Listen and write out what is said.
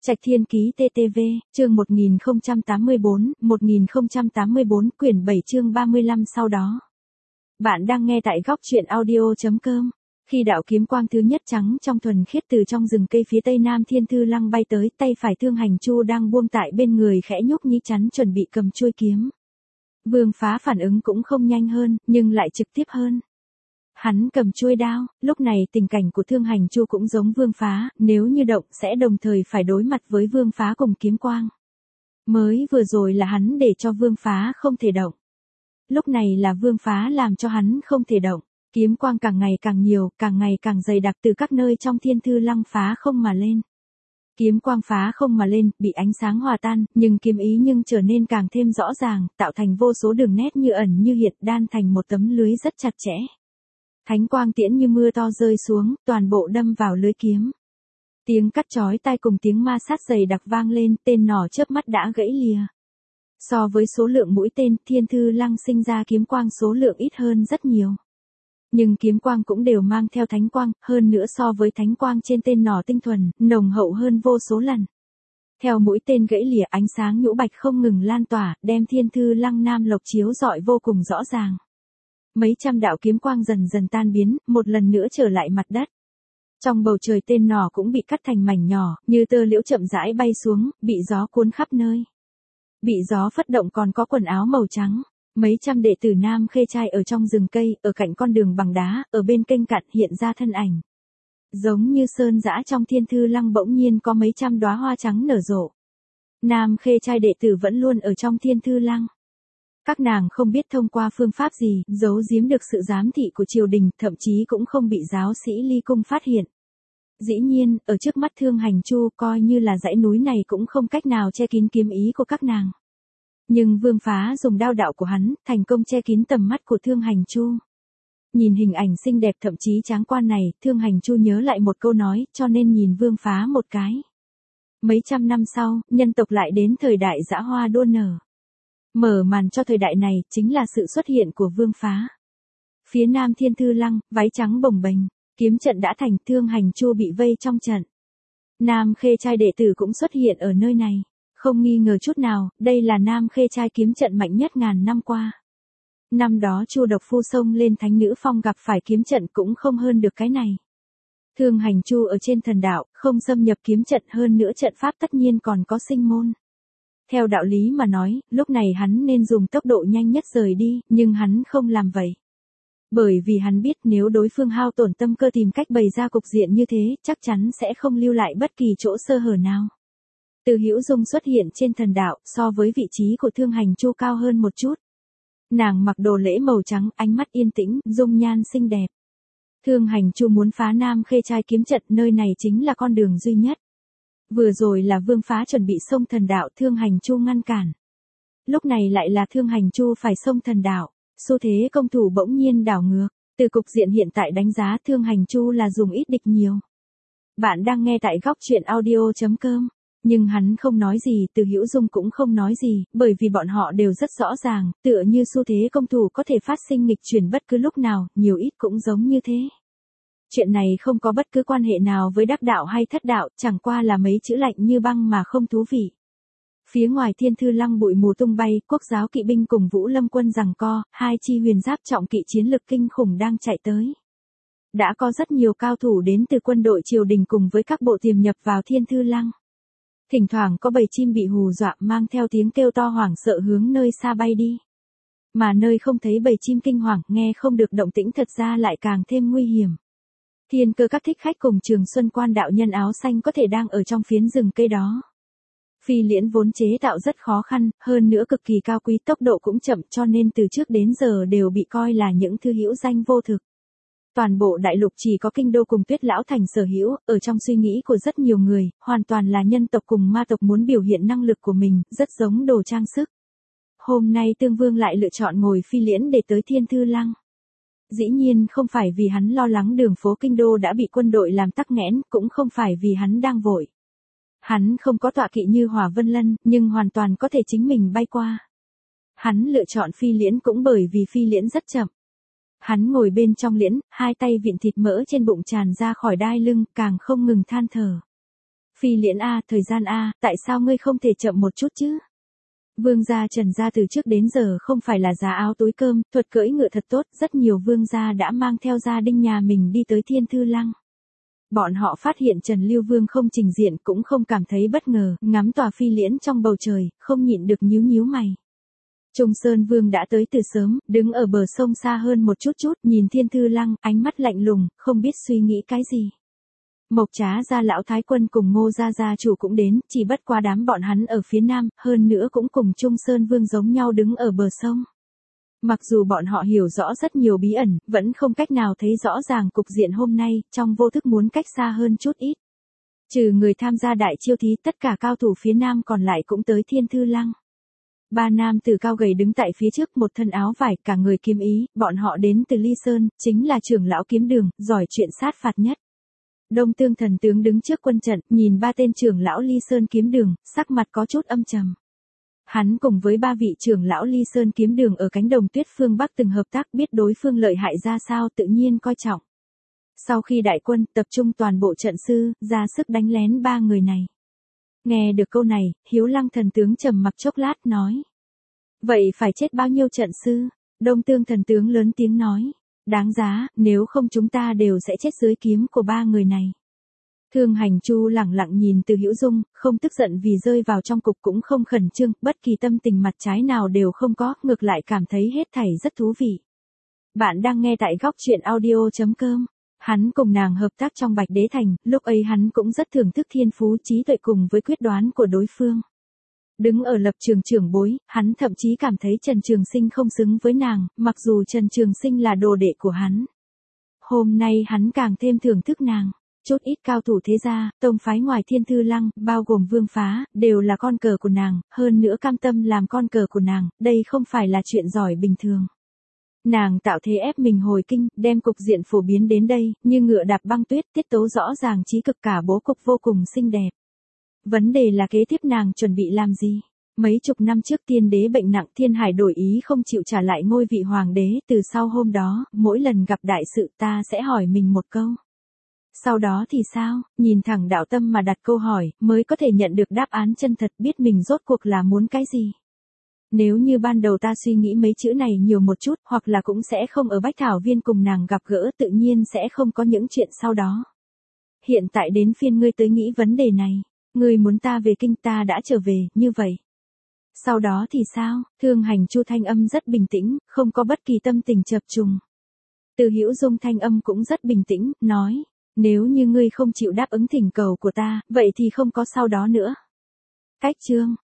Trạch Thiên Ký TTV, chương 1084, quyển 7 chương 35 sau đó. Bạn đang nghe tại góc truyện audio.com. Khi đạo kiếm quang thứ nhất trắng trong thuần khiết từ trong rừng cây phía tây nam Thiên Thư Lăng bay tới, tay phải Thương Hành Chu đang buông tại bên người khẽ nhúc nhích chắn chuẩn bị cầm chuôi kiếm. Vương Phá phản ứng cũng không nhanh hơn, nhưng lại trực tiếp hơn. Hắn cầm chuôi đao, lúc này tình cảnh của Thương Hành Chu cũng giống Vương Phá, nếu như động sẽ đồng thời phải đối mặt với Vương Phá cùng kiếm quang. Mới vừa rồi là hắn để cho Vương Phá không thể động. Lúc này là Vương Phá làm cho hắn không thể động, kiếm quang càng ngày càng nhiều, càng ngày càng dày đặc từ các nơi trong Thiên Thư Lăng phá không mà lên. Kiếm quang phá không mà lên, bị ánh sáng hòa tan, nhưng kiếm ý trở nên càng thêm rõ ràng, tạo thành vô số đường nét như ẩn như hiện, đan thành một tấm lưới rất chặt chẽ. Thánh quang tiễn như mưa to rơi xuống, toàn bộ đâm vào lưới kiếm. Tiếng cắt chói tai cùng tiếng ma sát dày đặc vang lên, tên nỏ chớp mắt đã gãy lìa. So với số lượng mũi tên, Thiên Thư Lăng sinh ra kiếm quang số lượng ít hơn rất nhiều. Nhưng kiếm quang cũng đều mang theo thánh quang, hơn nữa so với thánh quang trên tên nỏ tinh thuần, nồng hậu hơn vô số lần. Theo mũi tên gãy lìa, ánh sáng nhũ bạch không ngừng lan tỏa, đem Thiên Thư Lăng nam lộc chiếu rọi vô cùng rõ ràng. Mấy trăm đạo kiếm quang dần dần tan biến, một lần nữa trở lại mặt đất. Trong bầu trời tên nỏ cũng bị cắt thành mảnh nhỏ, như tơ liễu chậm rãi bay xuống, bị gió cuốn khắp nơi. Bị gió phất động còn có quần áo màu trắng. Mấy trăm đệ tử Nam Khê Trai ở trong rừng cây, ở cạnh con đường bằng đá, ở bên kênh cạn hiện ra thân ảnh. Giống như sơn dã trong Thiên Thư Lăng bỗng nhiên có mấy trăm đóa hoa trắng nở rộ. Nam Khê Trai đệ tử vẫn luôn ở trong Thiên Thư Lăng. Các nàng không biết thông qua phương pháp gì, giấu giếm được sự giám thị của triều đình, thậm chí cũng không bị giáo sĩ Ly Cung phát hiện. Dĩ nhiên, ở trước mắt Thương Hành Chu, coi như là dãy núi này cũng không cách nào che kín kiếm ý của các nàng. Nhưng Vương Phá dùng đao đạo của hắn, thành công che kín tầm mắt của Thương Hành Chu. Nhìn hình ảnh xinh đẹp thậm chí tráng quan này, Thương Hành Chu nhớ lại một câu nói, cho nên nhìn Vương Phá một cái. Mấy trăm năm sau, nhân tộc lại đến thời đại dã hoa đua nở. Mở màn cho thời đại này, chính là sự xuất hiện của Vương Phá. Phía nam Thiên Thư Lăng, váy trắng bồng bềnh, kiếm trận đã thành, Thương Hành Chu bị vây trong trận. Nam Khê Trai đệ tử cũng xuất hiện ở nơi này. Không nghi ngờ chút nào, đây là Nam Khê Trai kiếm trận mạnh nhất ngàn năm qua. Năm đó Chu Độc Phu xông lên Thánh Nữ Phong gặp phải kiếm trận cũng không hơn được cái này. Thương Hành Chu ở trên thần đạo, không xâm nhập kiếm trận, hơn nữa trận pháp tất nhiên còn có sinh môn. Theo đạo lý mà nói, lúc này hắn nên dùng tốc độ nhanh nhất rời đi, nhưng hắn không làm vậy. Bởi vì hắn biết nếu đối phương hao tổn tâm cơ tìm cách bày ra cục diện như thế, chắc chắn sẽ không lưu lại bất kỳ chỗ sơ hở nào. Từ Hữu Dung xuất hiện trên thần đạo, so với vị trí của Thương Hành Chu cao hơn một chút. Nàng mặc đồ lễ màu trắng, ánh mắt yên tĩnh, dung nhan xinh đẹp. Thương Hành Chu muốn phá Nam Khê Trai kiếm trận, nơi này chính là con đường duy nhất. Vừa rồi là Vương Phá chuẩn bị xông thần đạo, Thương Hành Chu ngăn cản. Lúc này lại là Thương Hành Chu phải xông thần đạo, xu thế công thủ bỗng nhiên đảo ngược. Từ cục diện hiện tại đánh giá Thương Hành Chu là dùng ít địch nhiều. Bạn đang nghe tại góc truyện audio.com. Nhưng hắn không nói gì, Từ Hữu Dung cũng không nói gì, bởi vì bọn họ đều rất rõ ràng, tựa như xu thế công thủ có thể phát sinh nghịch chuyển bất cứ lúc nào, nhiều ít cũng giống như thế. Chuyện này không có bất cứ quan hệ nào với đắc đạo hay thất đạo, chẳng qua là mấy chữ lạnh như băng mà không thú vị. Phía ngoài Thiên Thư Lăng bụi mù tung bay, Quốc giáo kỵ binh cùng Vũ Lâm quân giằng co, hai chi huyền giáp trọng kỵ chiến lực kinh khủng đang chạy tới. Đã có rất nhiều cao thủ đến từ quân đội triều đình cùng với các bộ tiềm nhập vào Thiên Thư Lăng. Thỉnh thoảng có bầy chim bị hù dọa mang theo tiếng kêu to hoảng sợ hướng nơi xa bay đi. Mà nơi không thấy bầy chim kinh hoàng, nghe không được động tĩnh thật ra lại càng thêm nguy hiểm. Thiên Cơ Các thích khách cùng Trường Xuân Quan đạo nhân áo xanh có thể đang ở trong phiến rừng cây đó. Phi liễn vốn chế tạo rất khó khăn, hơn nữa cực kỳ cao quý, tốc độ cũng chậm, cho nên từ trước đến giờ đều bị coi là những thứ hữu danh vô thực. Toàn bộ đại lục chỉ có Kinh Đô cùng Tuyết Lão Thành sở hữu, ở trong suy nghĩ của rất nhiều người, hoàn toàn là nhân tộc cùng ma tộc muốn biểu hiện năng lực của mình, rất giống đồ trang sức. Hôm nay Tương Vương lại lựa chọn ngồi phi liễn để tới Thiên Thư Lăng. Dĩ nhiên không phải vì hắn lo lắng đường phố Kinh Đô đã bị quân đội làm tắc nghẽn, cũng không phải vì hắn đang vội. Hắn không có tọa kỵ như Hỏa Vân Lân, nhưng hoàn toàn có thể chính mình bay qua. Hắn lựa chọn phi liễn cũng bởi vì phi liễn rất chậm. Hắn ngồi bên trong liễn, hai tay vịn thịt mỡ trên bụng tràn ra khỏi đai lưng, càng không ngừng than thở. Phi Liễn a, thời gian a, tại sao ngươi không thể chậm một chút chứ? Vương gia Trần gia từ trước đến giờ không phải là giá áo túi cơm, thuật cưỡi ngựa thật tốt, rất nhiều vương gia đã mang theo gia đình nhà mình đi tới Thiên Thư Lăng. Bọn họ phát hiện Trần Lưu Vương không trình diện cũng không cảm thấy bất ngờ, ngắm tòa Phi Liễn trong bầu trời, không nhịn được nhíu nhíu mày. Trung Sơn Vương đã tới từ sớm, đứng ở bờ sông xa hơn một chút, nhìn Thiên Thư Lăng, ánh mắt lạnh lùng, không biết suy nghĩ cái gì. Mộc Trá gia lão thái quân cùng Ngô gia chủ cũng đến, chỉ bất qua đám bọn hắn ở phía nam, hơn nữa cũng cùng Trung Sơn Vương giống nhau đứng ở bờ sông. Mặc dù bọn họ hiểu rõ rất nhiều bí ẩn, vẫn không cách nào thấy rõ ràng cục diện hôm nay, trong vô thức muốn cách xa hơn chút ít. Trừ người tham gia đại chiêu thí, tất cả cao thủ phía nam còn lại cũng tới Thiên Thư Lăng. Ba nam tử cao gầy đứng tại phía trước, một thân áo vải, cả người kiếm ý, bọn họ đến từ Ly Sơn, chính là trưởng lão kiếm đường, giỏi chuyện sát phạt nhất. Đông Tương thần tướng đứng trước quân trận, nhìn ba tên trưởng lão Ly Sơn kiếm đường, sắc mặt có chút âm trầm. Hắn cùng với ba vị trưởng lão Ly Sơn kiếm đường ở cánh đồng tuyết phương Bắc từng hợp tác, biết đối phương lợi hại ra sao, tự nhiên coi trọng. Sau khi đại quân tập trung toàn bộ trận sư, ra sức đánh lén ba người này. Nghe được câu này, Hiếu Lăng thần tướng trầm mặc chốc lát nói. Vậy phải chết bao nhiêu trận sư? Đông Tương thần tướng lớn tiếng nói. Đáng giá, nếu không chúng ta đều sẽ chết dưới kiếm của ba người này. Thương Hành Chu lẳng lặng nhìn Từ Hữu Dung, không tức giận vì rơi vào trong cục cũng không khẩn trương, bất kỳ tâm tình mặt trái nào đều không có, ngược lại cảm thấy hết thảy rất thú vị. Bạn đang nghe tại góc truyện audio.com. Hắn cùng nàng hợp tác trong Bạch Đế Thành, lúc ấy hắn cũng rất thưởng thức thiên phú trí tuệ cùng với quyết đoán của đối phương. Đứng ở lập trường trưởng bối, hắn thậm chí cảm thấy Trần Trường Sinh không xứng với nàng, mặc dù Trần Trường Sinh là đồ đệ của hắn. Hôm nay hắn càng thêm thưởng thức nàng. Chút ít cao thủ thế gia, tông phái ngoài Thiên Thư Lăng, bao gồm Vương Phá, đều là con cờ của nàng, hơn nữa cam tâm làm con cờ của nàng, đây không phải là chuyện giỏi bình thường. Nàng tạo thế ép mình hồi kinh, đem cục diện phổ biến đến đây, như ngựa đạp băng tuyết, tiết tấu rõ ràng trí cực, cả bố cục vô cùng xinh đẹp. Vấn đề là kế tiếp nàng chuẩn bị làm gì? Mấy chục năm trước Tiên đế bệnh nặng, Thiên Hải đổi ý không chịu trả lại ngôi vị hoàng đế, từ sau hôm đó, mỗi lần gặp đại sự ta sẽ hỏi mình một câu. Sau đó thì sao? Nhìn thẳng đạo tâm mà đặt câu hỏi, mới có thể nhận được đáp án chân thật, biết mình rốt cuộc là muốn cái gì. Nếu như ban đầu ta suy nghĩ mấy chữ này nhiều một chút, hoặc là cũng sẽ không ở Bách Thảo Viên cùng nàng gặp gỡ, tự nhiên sẽ không có những chuyện sau đó. Hiện tại đến phiên ngươi tới nghĩ vấn đề này. Ngươi muốn ta về kinh, ta đã trở về, như vậy. Sau đó thì sao? Thương Hành Chu thanh âm rất bình tĩnh, không có bất kỳ tâm tình chập trùng. Từ Hữu Dung thanh âm cũng rất bình tĩnh, nói. Nếu như ngươi không chịu đáp ứng thỉnh cầu của ta, vậy thì không có sau đó nữa. Cách chương.